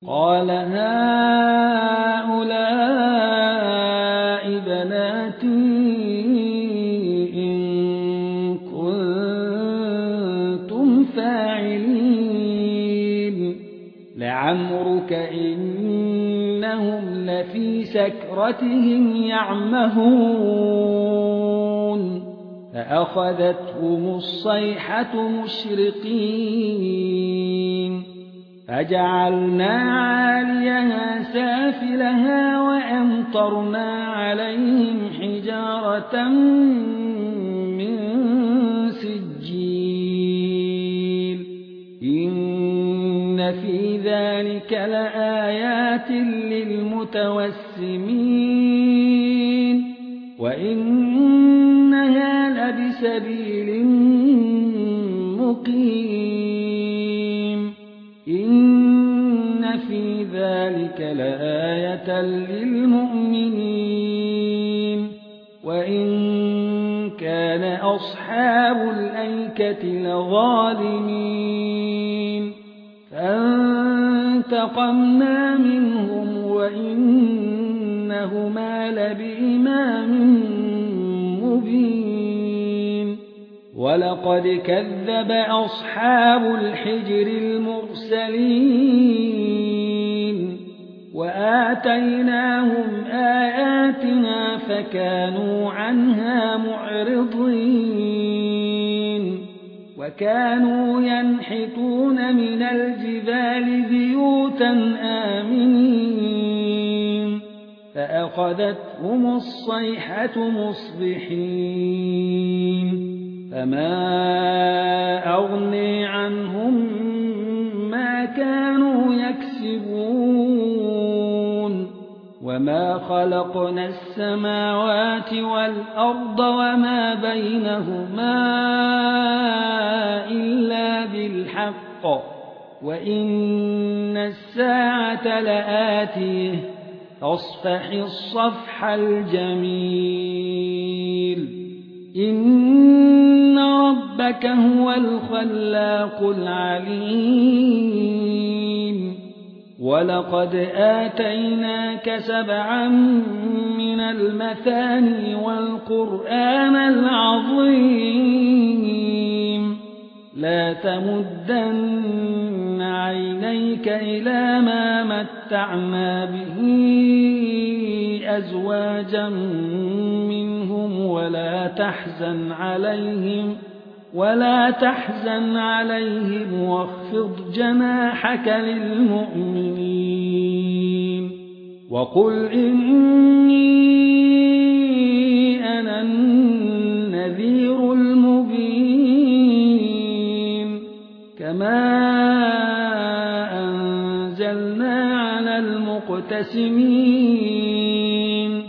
قال هؤلاء بناتي إن كنتم فاعلين لعمرك إنهم لفي سكرتهم يعمهون فأخذتهم الصيحة مشرقين فجعلنا عاليها سافلها وأمطرنا عليهم حجارة من سجيل إن في ذلك لآيات للمتوسمين وإنها لبسبيل مقيم إن في ذلك لآية للمؤمنين وإن كان أصحاب الأيكة لظالمين فانتقمنا منهم وإنهما لبإمام مبين ولقد كذب أصحاب الحجر المرسلين وآتيناهم آياتنا فكانوا عنها معرضين وكانوا ينحتون من الجبال بيوتا آمنين فأخذتهم الصيحة مصبحين فما أغني عنهم ما كانوا يكسبون وما خلقنا السماوات والأرض وما بينهما إلا بالحق وإن الساعة لآتيه فاصفح الصفح الجميل إن ربك هو الخلاق العليم ولقد آتيناك 7 من المثاني والقرآن العظيم لا تمدن عينيك إلى ما متعنا به أزواجا منهم ولا تحزن عليهم واخفض جناحك للمؤمنين وقل إني أنا النذير المبين كما أنزلنا على المقتسمين